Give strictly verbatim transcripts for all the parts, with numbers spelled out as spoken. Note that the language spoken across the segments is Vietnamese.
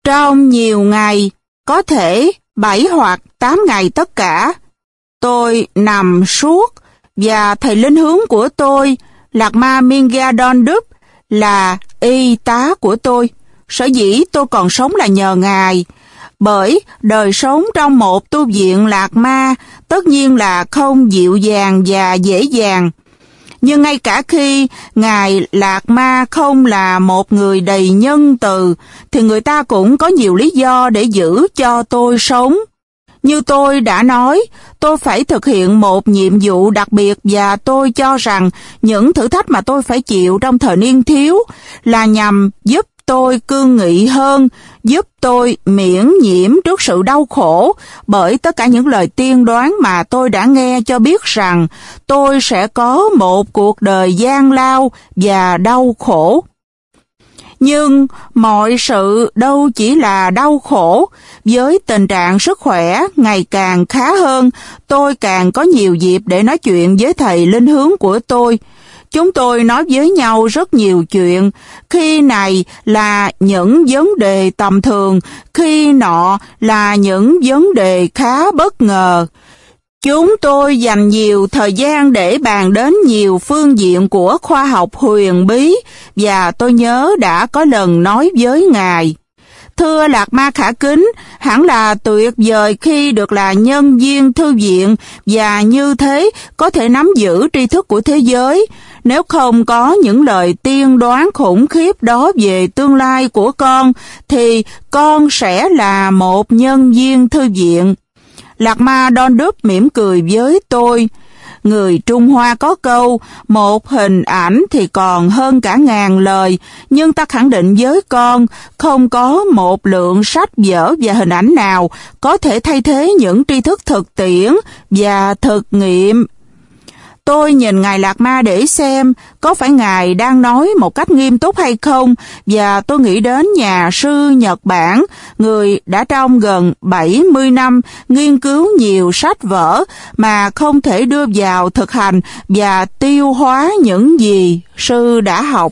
Trong nhiều ngày, có thể bảy hoặc tám ngày tất cả, tôi nằm suốt và thầy linh hướng của tôi, Lạc Ma Mingyadon-đúp, là y tá của tôi. Sở dĩ tôi còn sống là nhờ Ngài, bởi đời sống trong một tu viện Lạc Ma tất nhiên là không dịu dàng và dễ dàng. Nhưng ngay cả khi Ngài Lạc Ma không là một người đầy nhân từ, thì người ta cũng có nhiều lý do để giữ cho tôi sống. Như tôi đã nói, tôi phải thực hiện một nhiệm vụ đặc biệt và tôi cho rằng những thử thách mà tôi phải chịu trong thời niên thiếu là nhằm giúp tôi cương nghị hơn, giúp tôi miễn nhiễm trước sự đau khổ bởi tất cả những lời tiên đoán mà tôi đã nghe cho biết rằng tôi sẽ có một cuộc đời gian lao và đau khổ. Nhưng mọi sự đâu chỉ là đau khổ. Với tình trạng sức khỏe ngày càng khá hơn, tôi càng có nhiều dịp để nói chuyện với thầy linh hướng của tôi. Chúng tôi nói với nhau rất nhiều chuyện, khi này là những vấn đề tầm thường, khi nọ là những vấn đề khá bất ngờ. Chúng tôi dành nhiều thời gian để bàn đến nhiều phương diện của khoa học huyền bí, và tôi nhớ đã có lần nói với Ngài: Thưa Lạc Ma khả kính, hẳn là tuyệt vời khi được là nhân viên thư viện và như thế có thể nắm giữ tri thức của thế giới. Nếu không có những lời tiên đoán khủng khiếp đó về tương lai của con, thì con sẽ là một nhân viên thư viện. Lạc Ma Đôn-đúp mỉm cười với tôi. Người Trung Hoa có câu, một hình ảnh thì còn hơn cả ngàn lời, nhưng ta khẳng định với con, không có một lượng sách vở và hình ảnh nào có thể thay thế những tri thức thực tiễn và thực nghiệm. Tôi nhìn Ngài Lạc Ma để xem có phải Ngài đang nói một cách nghiêm túc hay không, và tôi nghĩ đến nhà sư Nhật Bản, người đã trong gần bảy mươi năm nghiên cứu nhiều sách vở mà không thể đưa vào thực hành và tiêu hóa những gì sư đã học.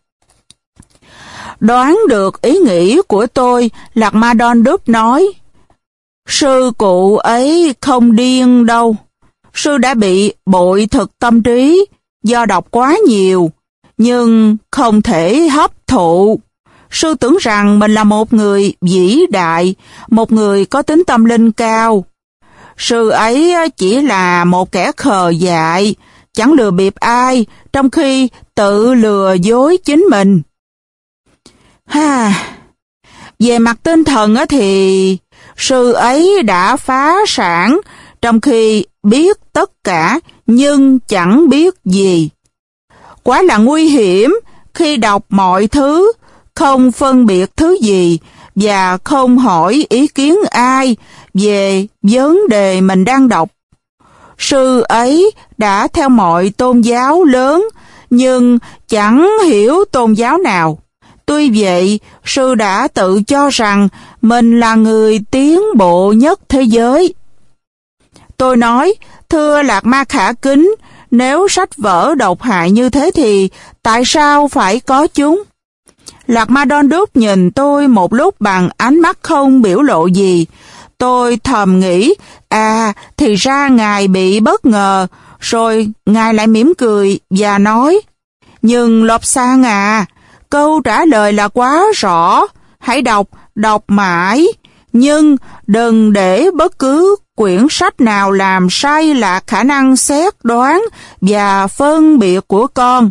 Đoán được ý nghĩ của tôi, Lạc Ma Đôn-đúp nói: Sư cụ ấy không điên đâu. Sư đã bị bội thực tâm trí do đọc quá nhiều, nhưng không thể hấp thụ. Sư tưởng rằng mình là một người vĩ đại, một người có tính tâm linh cao. Sư ấy chỉ là một kẻ khờ dại, chẳng lừa bịp ai, trong khi tự lừa dối chính mình. Ha, về mặt tinh thần thì sư ấy đã phá sản, trong khi biết tất cả nhưng chẳng biết gì. Quá là nguy hiểm khi đọc mọi thứ, không phân biệt thứ gì và không hỏi ý kiến ai về vấn đề mình đang đọc. Sư ấy đã theo mọi tôn giáo lớn nhưng chẳng hiểu tôn giáo nào. Tuy vậy, sư đã tự cho rằng mình là người tiến bộ nhất thế giới. Tôi nói, thưa Lạc Ma khả kính, nếu sách vở độc hại như thế thì tại sao phải có chúng? Lạc Ma Đôn-đúp nhìn tôi một lúc bằng ánh mắt không biểu lộ gì. Tôi thầm nghĩ, à, thì ra Ngài bị bất ngờ, rồi Ngài lại mỉm cười và nói, nhưng Lobsang à, câu trả lời là quá rõ, hãy đọc, đọc mãi, nhưng đừng để bất cứ quyển sách nào làm sai lạc khả năng xét đoán và phân biệt của con.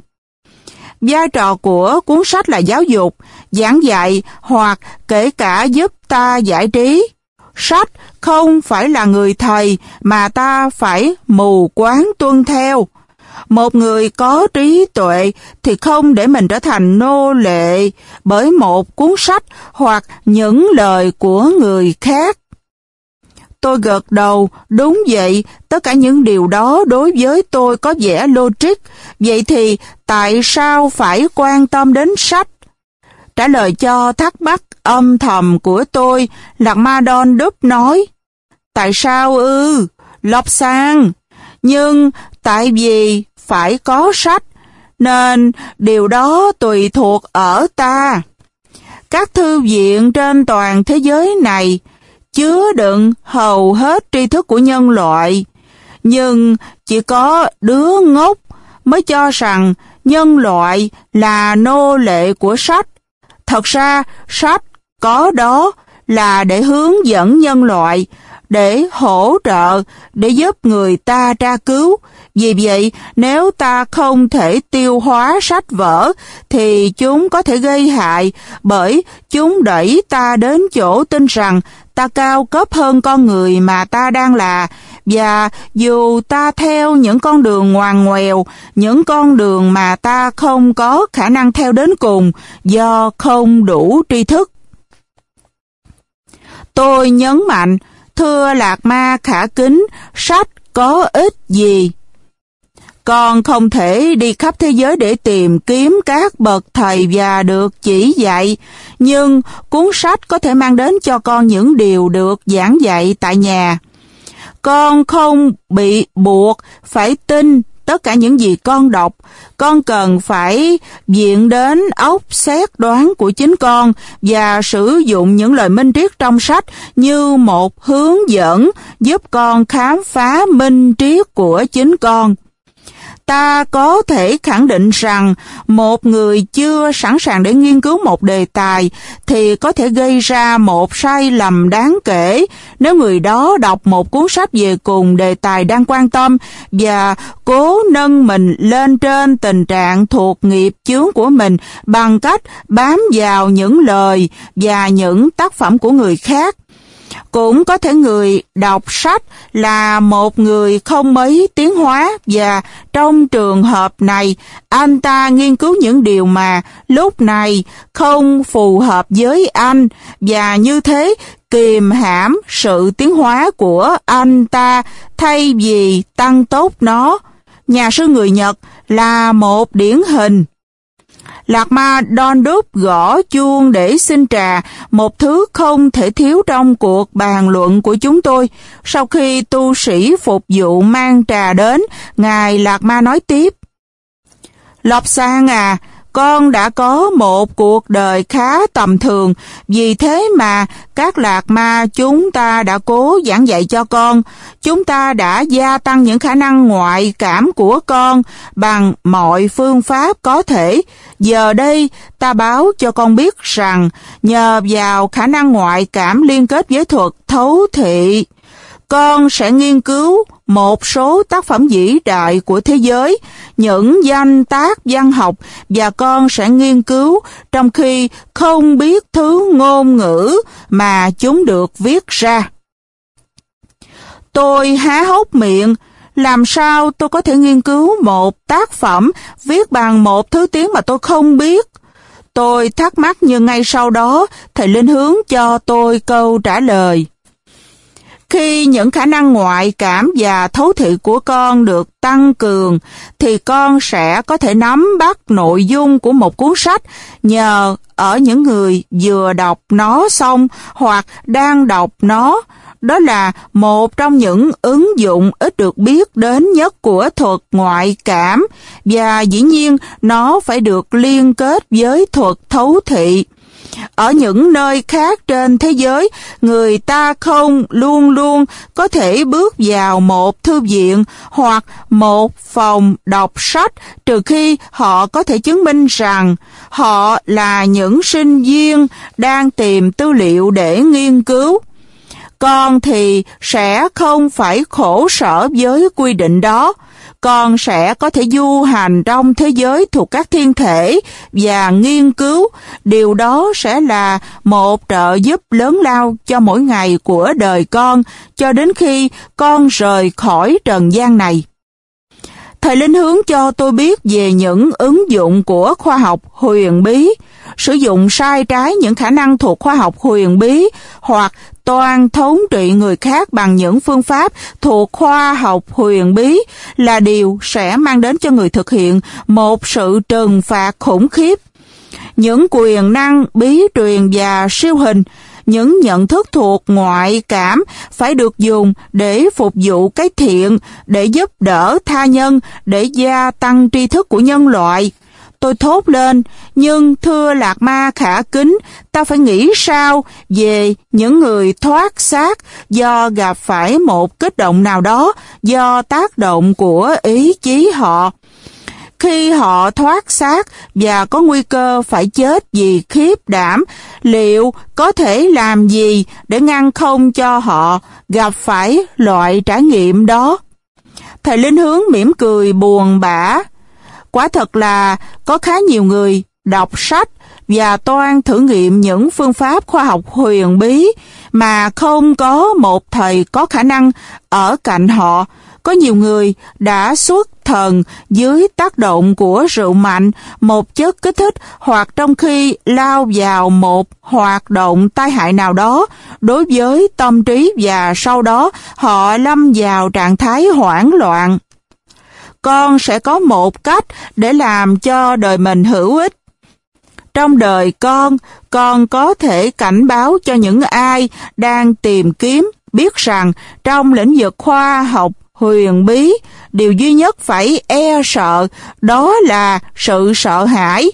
Vai trò của cuốn sách là giáo dục, giảng dạy hoặc kể cả giúp ta giải trí. Sách không phải là người thầy mà ta phải mù quáng tuân theo. Một người có trí tuệ thì không để mình trở thành nô lệ bởi một cuốn sách hoặc những lời của người khác. Tôi gật đầu, đúng vậy, tất cả những điều đó đối với tôi có vẻ logic. Vậy thì tại sao phải quan tâm đến sách? Trả lời cho thắc mắc âm thầm của tôi, Lạc Ma Đôn-đúp nói, tại sao ư, Lobsang? Nhưng tại vì phải có sách, nên điều đó tùy thuộc ở ta. Các Các thư viện trên toàn thế giới này chứa đựng hầu hết tri thức của nhân loại, nhưng chỉ có đứa ngốc mới cho rằng nhân loại là nô lệ của sách. Thật ra, sách có đó là để hướng dẫn nhân loại, để hỗ trợ, để giúp người ta tra cứu. Vì vậy, nếu ta không thể tiêu hóa sách vở, thì chúng có thể gây hại, bởi chúng đẩy ta đến chỗ tin rằng ta cao cấp hơn con người mà ta đang là. Và dù ta theo những con đường ngoằn ngoèo, những con đường mà ta không có khả năng theo đến cùng do không đủ tri thức. Tôi nhấn mạnh, thưa Lạc Ma khả kính, sách có ích gì? Con không thể đi khắp thế giới để tìm kiếm các bậc thầy và được chỉ dạy, nhưng cuốn sách có thể mang đến cho con những điều được giảng dạy tại nhà. Con không bị buộc phải tin tất cả những gì con đọc. Con cần phải viện đến óc xét đoán của chính con và sử dụng những lời minh triết trong sách như một hướng dẫn giúp con khám phá minh triết của chính con. Ta có thể khẳng định rằng một người chưa sẵn sàng để nghiên cứu một đề tài thì có thể gây ra một sai lầm đáng kể nếu người đó đọc một cuốn sách về cùng đề tài đang quan tâm và cố nâng mình lên trên tình trạng thuộc nghiệp chướng của mình bằng cách bám vào những lời và những tác phẩm của người khác. Cũng có thể người đọc sách là một người không mấy tiến hóa và trong trường hợp này, anh ta nghiên cứu những điều mà lúc này không phù hợp với anh và như thế kìm hãm sự tiến hóa của anh ta thay vì tăng tốt nó. Nhà sư người Nhật là một điển hình. Lạc Ma Don Đúp gõ chuông để xin trà, một thứ không thể thiếu trong cuộc bàn luận của chúng tôi. Sau khi tu sĩ phục vụ mang trà đến, Ngài Lạc Ma nói tiếp. Lộc Sang à, con đã có một cuộc đời khá tầm thường, vì thế mà các lạc ma chúng ta đã cố giảng dạy cho con. Chúng ta đã gia tăng những khả năng ngoại cảm của con bằng mọi phương pháp có thể. Giờ đây, ta báo cho con biết rằng nhờ vào khả năng ngoại cảm liên kết với thuật thấu thị, con sẽ nghiên cứu một số tác phẩm vĩ đại của thế giới, những danh tác văn học, và con sẽ nghiên cứu trong khi không biết thứ ngôn ngữ mà chúng được viết ra. Tôi há hốc miệng, làm sao tôi có thể nghiên cứu một tác phẩm viết bằng một thứ tiếng mà tôi không biết? Tôi thắc mắc, nhưng ngay sau đó, thầy Linh hướng cho tôi câu trả lời. Khi những khả năng ngoại cảm và thấu thị của con được tăng cường, thì con sẽ có thể nắm bắt nội dung của một cuốn sách nhờ ở những người vừa đọc nó xong hoặc đang đọc nó. Đó là một trong những ứng dụng ít được biết đến nhất của thuật ngoại cảm, và dĩ nhiên nó phải được liên kết với thuật thấu thị. Ở những nơi khác trên thế giới, người ta không luôn luôn có thể bước vào một thư viện hoặc một phòng đọc sách trừ khi họ có thể chứng minh rằng họ là những sinh viên đang tìm tư liệu để nghiên cứu. Con thì sẽ không phải khổ sở với quy định đó. Con sẽ có thể du hành trong thế giới thuộc các thiên thể và nghiên cứu. Điều đó sẽ là một trợ giúp lớn lao cho mỗi ngày của đời con, cho đến khi con rời khỏi trần gian này. Thầy Linh hướng cho tôi biết về những ứng dụng của khoa học huyền bí. Sử dụng sai trái những khả năng thuộc khoa học huyền bí hoặc toan thống trị người khác bằng những phương pháp thuộc khoa học huyền bí là điều sẽ mang đến cho người thực hiện một sự trừng phạt khủng khiếp. Những quyền năng bí truyền và siêu hình, những nhận thức thuộc ngoại cảm phải được dùng để phục vụ cái thiện, để giúp đỡ tha nhân, để gia tăng tri thức của nhân loại. Tôi thốt lên, nhưng thưa Lạc Ma khả kính, ta phải nghĩ sao về những người thoát xác do gặp phải một kích động nào đó do tác động của ý chí họ. Khi họ thoát xác và có nguy cơ phải chết vì khiếp đảm, liệu có thể làm gì để ngăn không cho họ gặp phải loại trải nghiệm đó? Thầy Linh Hướng mỉm cười buồn bã. Quả thật là có khá nhiều người đọc sách và toan thử nghiệm những phương pháp khoa học huyền bí mà không có một thầy có khả năng ở cạnh họ. Có nhiều người đã xuất thần dưới tác động của rượu mạnh, một chất kích thích, hoặc trong khi lao vào một hoạt động tai hại nào đó đối với tâm trí, và sau đó họ lâm vào trạng thái hoảng loạn. Con sẽ có một cách để làm cho đời mình hữu ích. Trong đời con, con có thể cảnh báo cho những ai đang tìm kiếm biết rằng trong lĩnh vực khoa học huyền bí, điều duy nhất phải e sợ đó là sự sợ hãi.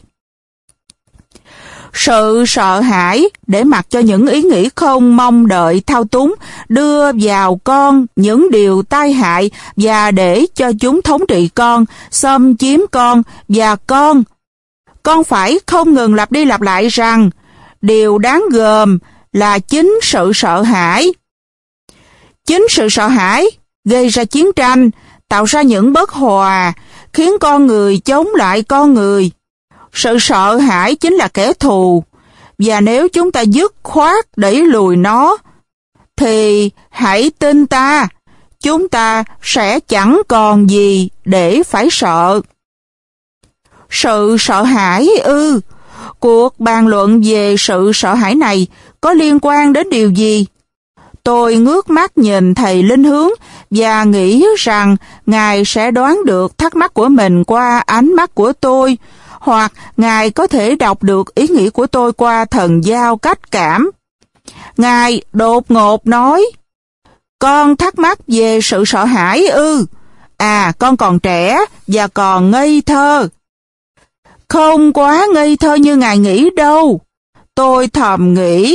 Sự sợ hãi để mặc cho những ý nghĩ không mong đợi thao túng, đưa vào con những điều tai hại và để cho chúng thống trị con, xâm chiếm con và con. Con phải không ngừng lặp đi lặp lại rằng điều đáng gờm là chính sự sợ hãi. Chính sự sợ hãi gây ra chiến tranh, tạo ra những bất hòa, khiến con người chống lại con người. Sự sợ hãi chính là kẻ thù, và nếu chúng ta dứt khoát đẩy lùi nó, thì hãy tin ta, chúng ta sẽ chẳng còn gì để phải sợ. Sự sợ hãi ư? Cuộc bàn luận về sự sợ hãi này có liên quan đến điều gì? Tôi ngước mắt nhìn thầy Linh Hướng và nghĩ rằng Ngài sẽ đoán được thắc mắc của mình qua ánh mắt của tôi, hoặc Ngài có thể đọc được ý nghĩ của tôi qua thần giao cách cảm. Ngài đột ngột nói, con thắc mắc về sự sợ hãi ư? À, con còn trẻ và còn ngây thơ. Không quá ngây thơ như Ngài nghĩ đâu. Tôi thầm nghĩ.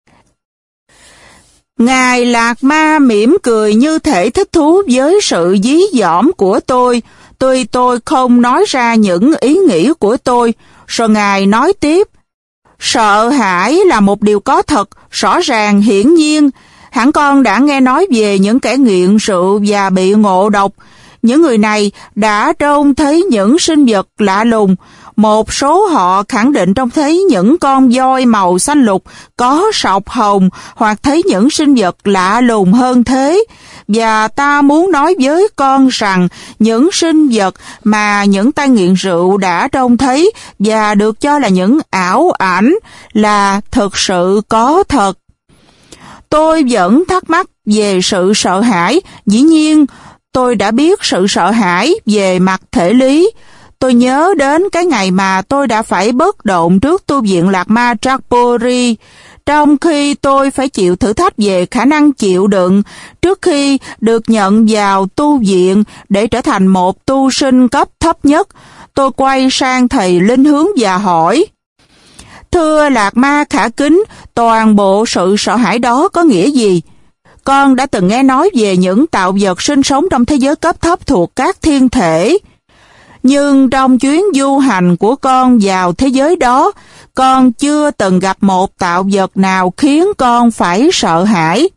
Ngài Lạc Ma mỉm cười như thể thích thú với sự dí dỏm của tôi. Tuy tôi không nói ra những ý nghĩ của tôi, rồi Ngài nói tiếp. Sợ hãi là một điều có thật, rõ ràng, hiển nhiên. Hẳn con đã nghe nói về những kẻ nghiện rượu và bị ngộ độc. Những người này đã trông thấy những sinh vật lạ lùng. Một số họ khẳng định trông thấy những con voi màu xanh lục có sọc hồng, hoặc thấy những sinh vật lạ lùng hơn thế. Và ta muốn nói với con rằng những sinh vật mà những tay nghiện rượu đã trông thấy và được cho là những ảo ảnh là thực sự có thật. Tôi vẫn thắc mắc về sự sợ hãi. Dĩ nhiên, tôi đã biết sự sợ hãi về mặt thể lý. Tôi nhớ đến cái ngày mà tôi đã phải bất động trước tu viện Lạc Ma Trapuri, trong khi tôi phải chịu thử thách về khả năng chịu đựng trước khi được nhận vào tu viện để trở thành một tu sinh cấp thấp nhất. Tôi quay sang thầy Linh Hướng và hỏi, thưa Lạc Ma khả kính, toàn bộ sự sợ hãi đó có nghĩa gì? Con đã từng nghe nói về những tạo vật sinh sống trong thế giới cấp thấp thuộc các thiên thể. Nhưng trong chuyến du hành của con vào thế giới đó, con chưa từng gặp một tạo vật nào khiến con phải sợ hãi.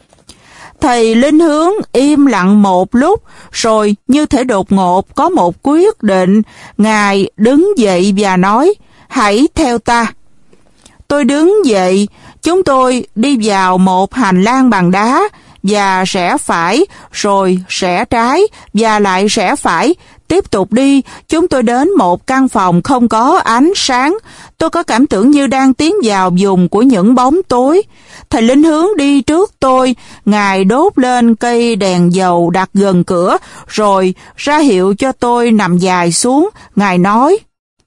Thầy Linh Hướng im lặng một lúc, rồi như thể đột ngột có một quyết định. Ngài đứng dậy và nói, hãy theo ta. Tôi đứng dậy, chúng tôi đi vào một hành lang bằng đá, và rẽ phải, rồi rẽ trái, và lại rẽ phải. Tiếp tục đi, chúng tôi đến một căn phòng không có ánh sáng. Tôi có cảm tưởng như đang tiến vào vùng của những bóng tối. Thầy Linh Hướng đi trước tôi, Ngài đốt lên cây đèn dầu đặt gần cửa, rồi ra hiệu cho tôi nằm dài xuống. Ngài nói,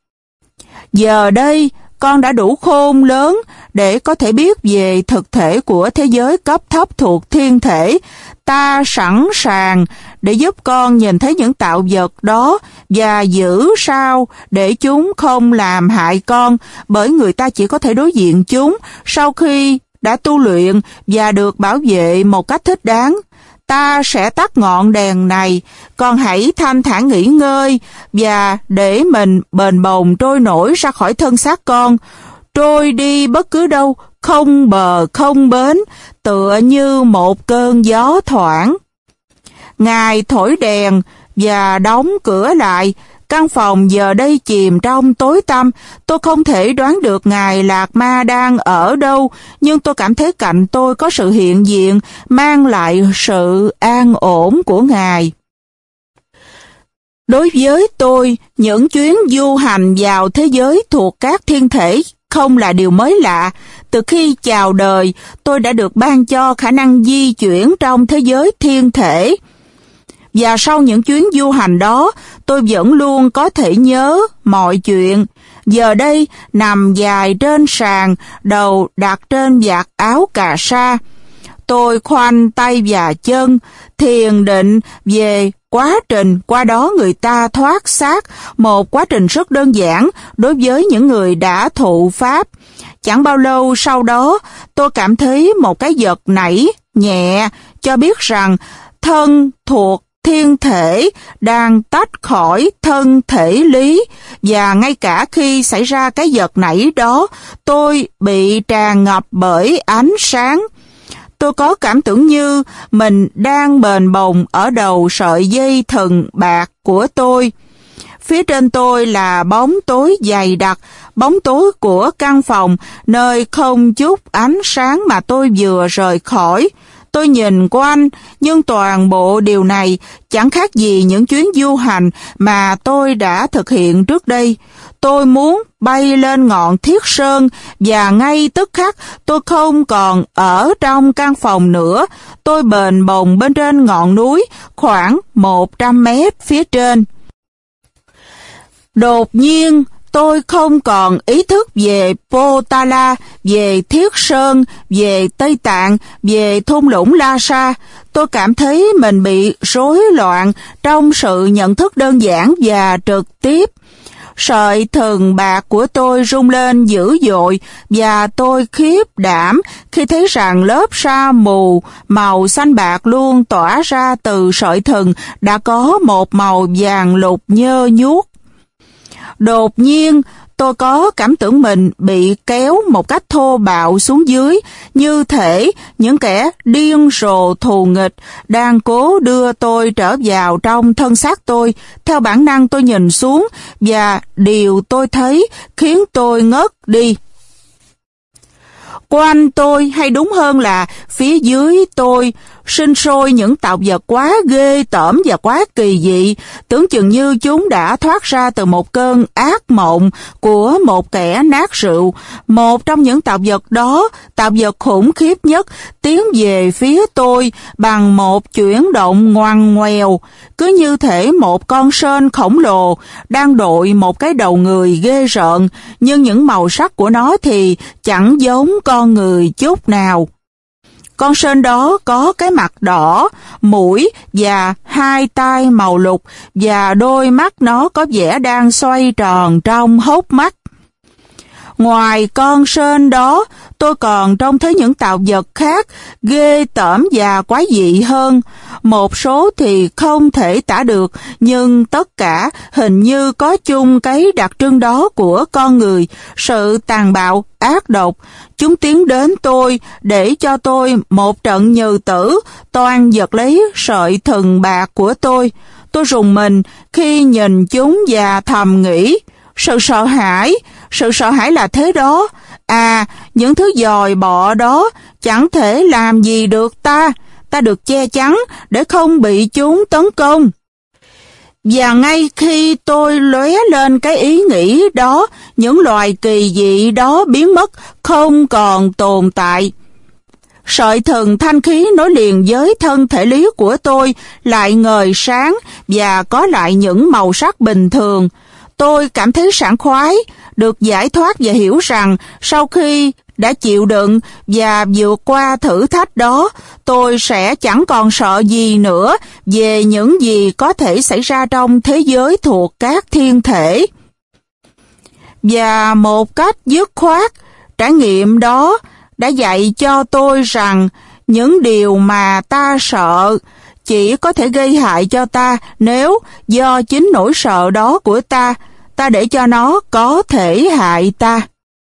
giờ đây, con đã đủ khôn lớn để có thể biết về thực thể của thế giới cấp thấp thuộc thiên thể. Ta sẵn sàng để giúp con nhìn thấy những tạo vật đó và giữ sao để chúng không làm hại con, bởi người ta chỉ có thể đối diện chúng sau khi đã tu luyện và được bảo vệ một cách thích đáng. Ta sẽ tắt ngọn đèn này, con hãy thanh thản nghỉ ngơi và để mình bềnh bồng trôi nổi ra khỏi thân xác con, trôi đi bất cứ đâu, không bờ không bến, tựa như một cơn gió thoảng. Ngài thổi đèn và đóng cửa lại. Căn phòng giờ đây chìm trong tối tăm. Tôi không thể đoán được Ngài Lạc Ma đang ở đâu, nhưng tôi cảm thấy cạnh tôi có sự hiện diện mang lại sự an ổn của Ngài. Đối với tôi, những chuyến du hành vào thế giới thuộc các thiên thể không là điều mới lạ. Từ khi chào đời, tôi đã được ban cho khả năng di chuyển trong thế giới thiên thể. Và sau những chuyến du hành đó, tôi vẫn luôn có thể nhớ mọi chuyện. Giờ đây, nằm dài trên sàn, đầu đặt trên vạt áo cà sa, tôi khoanh tay và chân, thiền định về quá trình qua đó người ta thoát xác, một quá trình rất đơn giản đối với những người đã thụ pháp. Chẳng bao lâu sau đó, tôi cảm thấy một cái giật nảy nhẹ cho biết rằng thân thuộc thiên thể đang tách khỏi thân thể lý, và ngay cả khi xảy ra cái giật nảy đó, tôi bị tràn ngập bởi ánh sáng. Tôi có cảm tưởng như mình đang bềnh bồng ở đầu sợi dây thừng bạc của tôi. Phía trên tôi là bóng tối dày đặc, bóng tối của căn phòng nơi không chút ánh sáng mà tôi vừa rời khỏi. Tôi nhìn quanh, nhưng toàn bộ điều này chẳng khác gì những chuyến du hành mà tôi đã thực hiện trước đây. Tôi muốn bay lên ngọn Thiết Sơn, và ngay tức khắc tôi không còn ở trong căn phòng nữa. Tôi bềnh bồng bên trên ngọn núi khoảng một trăm mét phía trên. Đột nhiên, tôi không còn ý thức về Potala, về Thiết Sơn, về Tây Tạng, về thung lũng Lhasa. Tôi cảm thấy mình bị rối loạn trong sự nhận thức đơn giản và trực tiếp. Sợi thừng bạc của tôi rung lên dữ dội, và tôi khiếp đảm khi thấy rằng lớp sa mù màu xanh bạc luôn tỏa ra từ sợi thừng đã có một màu vàng lục nhơ nhuốc. Đột nhiên, tôi có cảm tưởng mình bị kéo một cách thô bạo xuống dưới, như thể những kẻ điên rồ thù nghịch đang cố đưa tôi trở vào trong thân xác tôi. Theo bản năng tôi nhìn xuống, và điều tôi thấy khiến tôi ngất đi. Quanh tôi, hay đúng hơn là phía dưới tôi, sinh sôi những tạo vật quá ghê tởm và quá kỳ dị, tưởng chừng như chúng đã thoát ra từ một cơn ác mộng của một kẻ nát rượu. Một trong những tạo vật đó, tạo vật khủng khiếp nhất, tiến về phía tôi bằng một chuyển động ngoằn ngoèo, cứ như thể một con sên khổng lồ đang đội một cái đầu người ghê rợn, nhưng những màu sắc của nó thì chẳng giống con người chút nào. Con sên đó có cái mặt đỏ, mũi và hai tai màu lục, và đôi mắt nó có vẻ đang xoay tròn trong hốc mắt. Ngoài con sên đó, tôi còn trông thấy những tạo vật khác ghê tởm và quái dị hơn. Một số thì không thể tả được, nhưng tất cả hình như có chung cái đặc trưng đó của con người, sự tàn bạo, ác độc. Chúng tiến đến tôi để cho tôi một trận nhừ tử, toan giật lấy sợi thừng bạc của tôi. Tôi rùng mình khi nhìn chúng và thầm nghĩ, sự sợ hãi, sự sợ hãi là thế đó. À, những thứ dòi bọ đó chẳng thể làm gì được ta, ta được che chắn để không bị chúng tấn công. Và ngay khi tôi lóe lên cái ý nghĩ đó, những loài kỳ dị đó biến mất, không còn tồn tại. Sợi thừng thanh khí nối liền với thân thể lý của tôi lại ngời sáng và có lại những màu sắc bình thường. Tôi cảm thấy sảng khoái, được giải thoát và hiểu rằng sau khi đã chịu đựng và vượt qua thử thách đó, tôi sẽ chẳng còn sợ gì nữa về những gì có thể xảy ra trong thế giới thuộc các thiên thể. Và một cách dứt khoát, trải nghiệm đó đã dạy cho tôi rằng những điều mà ta sợ chỉ có thể gây hại cho ta nếu do chính nỗi sợ đó của ta, ta để cho nó có thể hại ta.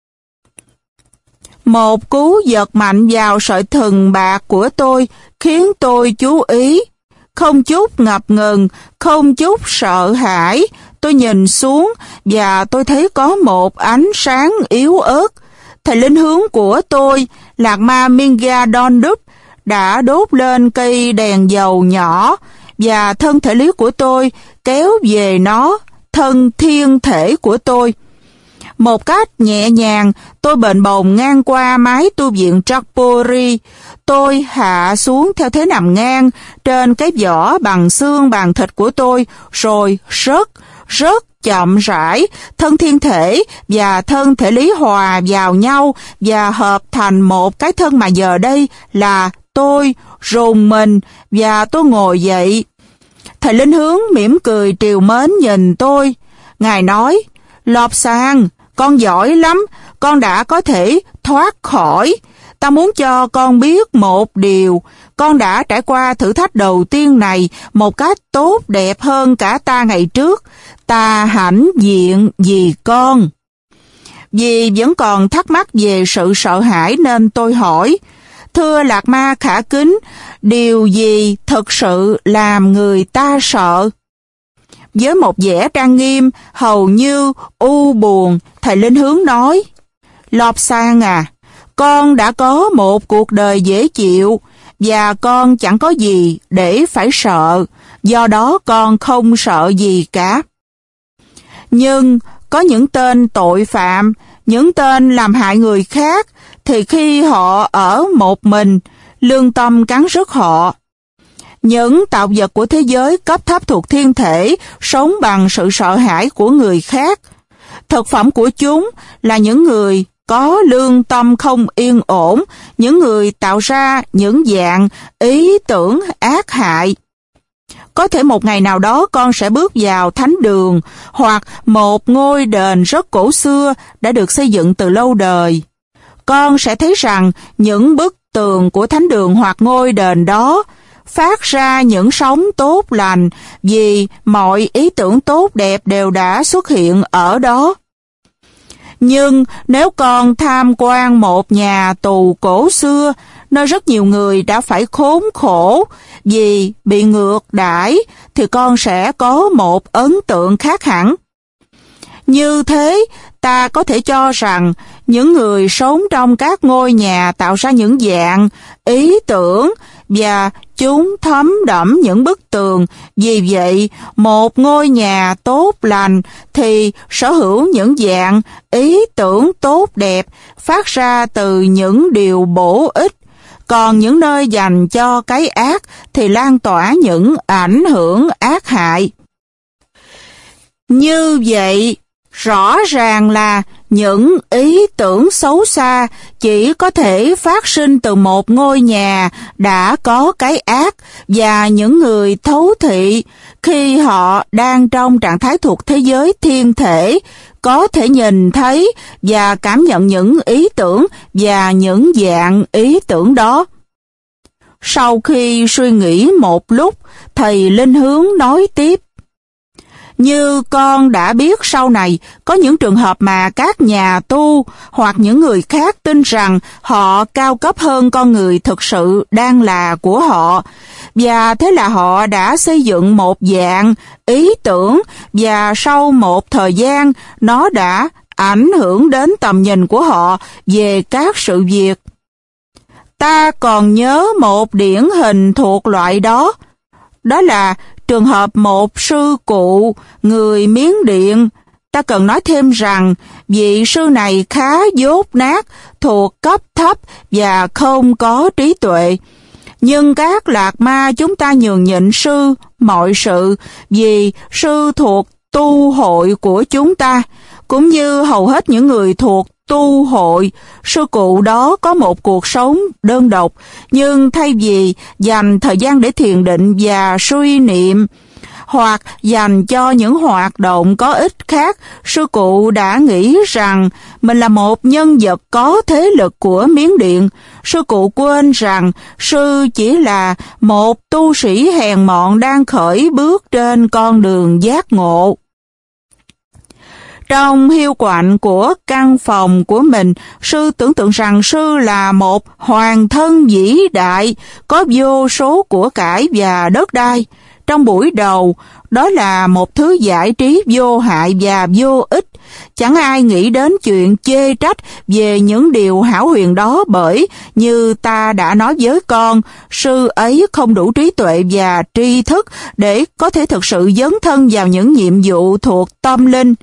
Một cú giật mạnh vào sợi thừng bạc của tôi khiến tôi chú ý. Không chút ngập ngừng, không chút sợ hãi, tôi nhìn xuống và tôi thấy có một ánh sáng yếu ớt. Thầy linh hướng của tôi, Lạc Ma Mingya Dondup, đã đốt lên cây đèn dầu nhỏ và thân thể lý của tôi kéo về nó, thân thiên thể của tôi. Một cách nhẹ nhàng, tôi bềnh bồng ngang qua mái tu viện Trakpori. Tôi hạ xuống theo thế nằm ngang trên cái vỏ bằng xương bằng thịt của tôi, rồi rất, rất chậm rãi, thân thiên thể và thân thể lý hòa vào nhau và hợp thành một cái thân mà giờ đây là tôi, rùng mình và tôi ngồi dậy. Thầy linh hướng mỉm cười trìu mến nhìn tôi. Ngài nói, Lobsang, con giỏi lắm, con đã có thể thoát khỏi. Ta muốn cho con biết một điều, con đã trải qua thử thách đầu tiên này một cách tốt đẹp hơn cả ta ngày trước. Ta hãnh diện vì con. Vì vẫn còn thắc mắc về sự sợ hãi nên tôi hỏi, thưa Lạc Ma khả kính, điều gì thực sự làm người ta sợ? Với một vẻ trang nghiêm, hầu như u buồn, thầy linh hướng nói, Lobsang à, con đã có một cuộc đời dễ chịu, và con chẳng có gì để phải sợ, do đó con không sợ gì cả. Nhưng có những tên tội phạm, những tên làm hại người khác, thì khi họ ở một mình, lương tâm cắn rứt họ. Những tạo vật của thế giới cấp thấp thuộc thiên thể sống bằng sự sợ hãi của người khác. Thực phẩm của chúng là những người có lương tâm không yên ổn, những người tạo ra những dạng ý tưởng ác hại. Có thể một ngày nào đó con sẽ bước vào thánh đường hoặc một ngôi đền rất cổ xưa đã được xây dựng từ lâu đời. Con sẽ thấy rằng những bức tường của thánh đường hoặc ngôi đền đó phát ra những sóng tốt lành vì mọi ý tưởng tốt đẹp đều đã xuất hiện ở đó. Nhưng nếu con tham quan một nhà tù cổ xưa, nơi rất nhiều người đã phải khốn khổ vì bị ngược đãi, thì con sẽ có một ấn tượng khác hẳn. Như thế, ta có thể cho rằng những người sống trong các ngôi nhà tạo ra những dạng ý tưởng và chúng thấm đẫm những bức tường. Vì vậy, một ngôi nhà tốt lành thì sở hữu những dạng ý tưởng tốt đẹp phát ra từ những điều bổ ích. Còn những nơi dành cho cái ác thì lan tỏa những ảnh hưởng ác hại. Như vậy, rõ ràng là những ý tưởng xấu xa chỉ có thể phát sinh từ một ngôi nhà đã có cái ác, và những người thấu thị khi họ đang trong trạng thái thuộc thế giới thiên thể có thể nhìn thấy và cảm nhận những ý tưởng và những dạng ý tưởng đó. Sau khi suy nghĩ một lúc, thầy linh hướng nói tiếp, như con đã biết sau này, có những trường hợp mà các nhà tu hoặc những người khác tin rằng họ cao cấp hơn con người thực sự đang là của họ, và thế là họ đã xây dựng một dạng ý tưởng, và sau một thời gian nó đã ảnh hưởng đến tầm nhìn của họ về các sự việc. Ta còn nhớ một điển hình thuộc loại đó, đó là trường hợp một sư cụ người Miến Điện. Ta cần nói thêm rằng vị sư này khá dốt nát, thuộc cấp thấp và không có trí tuệ. Nhưng các lạc ma chúng ta nhường nhịn sư mọi sự vì sư thuộc tu hội của chúng ta. Cũng như hầu hết những người thuộc tu hội, sư cụ đó có một cuộc sống đơn độc, nhưng thay vì dành thời gian để thiền định và suy niệm, hoặc dành cho những hoạt động có ích khác, sư cụ đã nghĩ rằng mình là một nhân vật có thế lực của Miến Điện. Sư cụ quên rằng sư chỉ là một tu sĩ hèn mọn đang khởi bước trên con đường giác ngộ. Trong hiu quạnh của căn phòng của mình, sư tưởng tượng rằng sư là một hoàng thân vĩ đại, có vô số của cải và đất đai. Trong buổi đầu, đó là một thứ giải trí vô hại và vô ích. Chẳng ai nghĩ đến chuyện chê trách về những điều hão huyền đó, bởi như ta đã nói với con, sư ấy không đủ trí tuệ và tri thức để có thể thực sự dấn thân vào những nhiệm vụ thuộc tâm linh.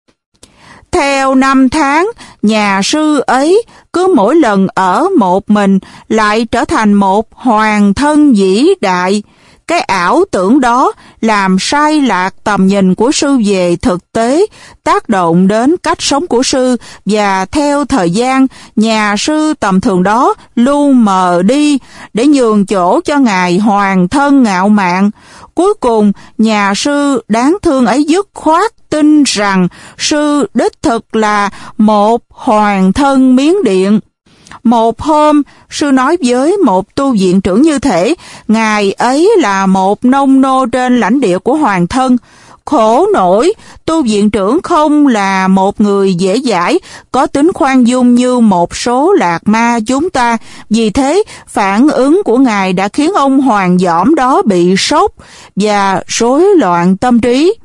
Theo năm tháng, nhà sư ấy cứ mỗi lần ở một mình lại trở thành một hoàng thân vĩ đại. Cái ảo tưởng đó làm sai lạc tầm nhìn của sư về thực tế, tác động đến cách sống của sư, và theo thời gian, nhà sư tầm thường đó lu mờ đi để nhường chỗ cho ngài hoàng thân ngạo mạn. Cuối cùng, nhà sư đáng thương ấy dứt khoát tin rằng sư đích thực là một hoàng thân Miến Điện. Một hôm, sư nói với một tu viện trưởng như thể ngài ấy là một nông nô trên lãnh địa của hoàng thân. Khổ nổi, tu viện trưởng không là một người dễ dãi, có tính khoan dung như một số lạc ma chúng ta. Vì thế, phản ứng của ngài đã khiến ông hoàng dõm đó bị sốc và rối loạn tâm trí.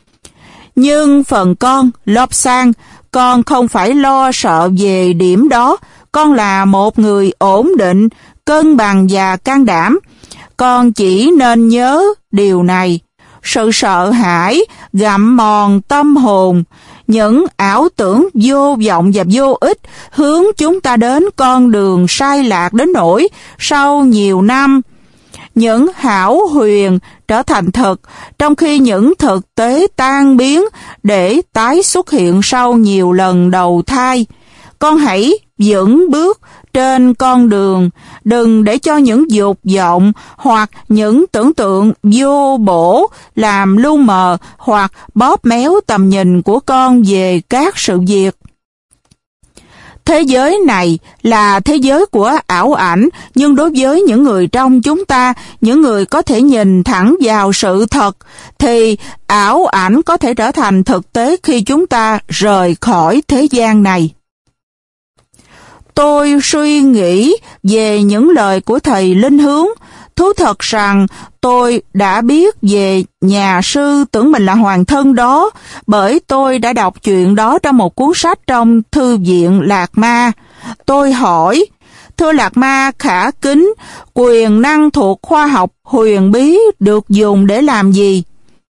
Nhưng phần con, Lobsang, con không phải lo sợ về điểm đó. Con là một người ổn định, cân bằng và can đảm. Con chỉ nên nhớ điều này. Sự sợ hãi gặm mòn tâm hồn. Những ảo tưởng vô vọng và vô ích hướng chúng ta đến con đường sai lạc đến nỗi sau nhiều năm, những hão huyền trở thành thực, trong khi những thực tế tan biến để tái xuất hiện sau nhiều lần đầu thai. Con hãy vững bước trên con đường, đừng để cho những dục vọng hoặc những tưởng tượng vô bổ làm lu mờ hoặc bóp méo tầm nhìn của con về các sự việc. Thế giới này là thế giới của ảo ảnh, nhưng đối với những người trong chúng ta, những người có thể nhìn thẳng vào sự thật, thì ảo ảnh có thể trở thành thực tế khi chúng ta rời khỏi thế gian này. Tôi suy nghĩ về những lời của thầy Linh Hướng. Thú thật rằng tôi đã biết về nhà sư tưởng mình là hoàng thân đó, bởi tôi đã đọc chuyện đó trong một cuốn sách trong thư viện Lạc Ma. Tôi hỏi, thưa Lạc Ma khả kính, quyền năng thuộc khoa học huyền bí được dùng để làm gì?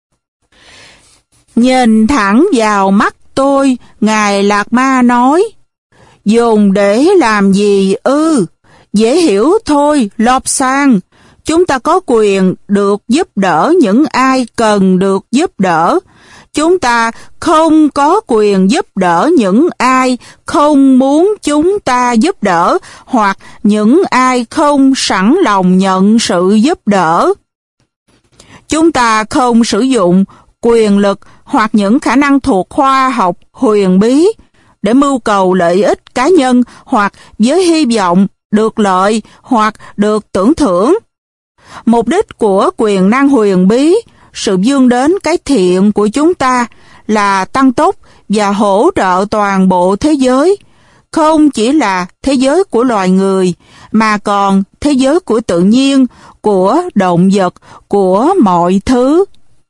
Nhìn thẳng vào mắt tôi, Ngài Lạc Ma nói, dùng để làm gì ư? Dễ hiểu thôi, Lobsang. Chúng ta có quyền được giúp đỡ những ai cần được giúp đỡ. Chúng ta không có quyền giúp đỡ những ai không muốn chúng ta giúp đỡ, hoặc những ai không sẵn lòng nhận sự giúp đỡ. Chúng ta không sử dụng quyền lực hoặc những khả năng thuộc khoa học huyền bí để mưu cầu lợi ích cá nhân, hoặc với hy vọng được lợi hoặc được tưởng thưởng. Mục đích của quyền năng huyền bí, sự vươn đến cái thiện của chúng ta, là tăng tốc và hỗ trợ toàn bộ thế giới, không chỉ là thế giới của loài người, mà còn thế giới của tự nhiên, của động vật, của mọi thứ.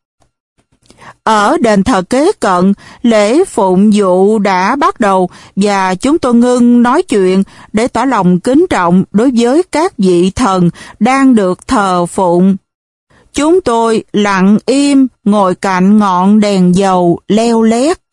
Ở đền thờ kế cận, lễ phụng vụ đã bắt đầu và chúng tôi ngưng nói chuyện để tỏ lòng kính trọng đối với các vị thần đang được thờ phụng. Chúng tôi lặng im ngồi cạnh ngọn đèn dầu leo lét.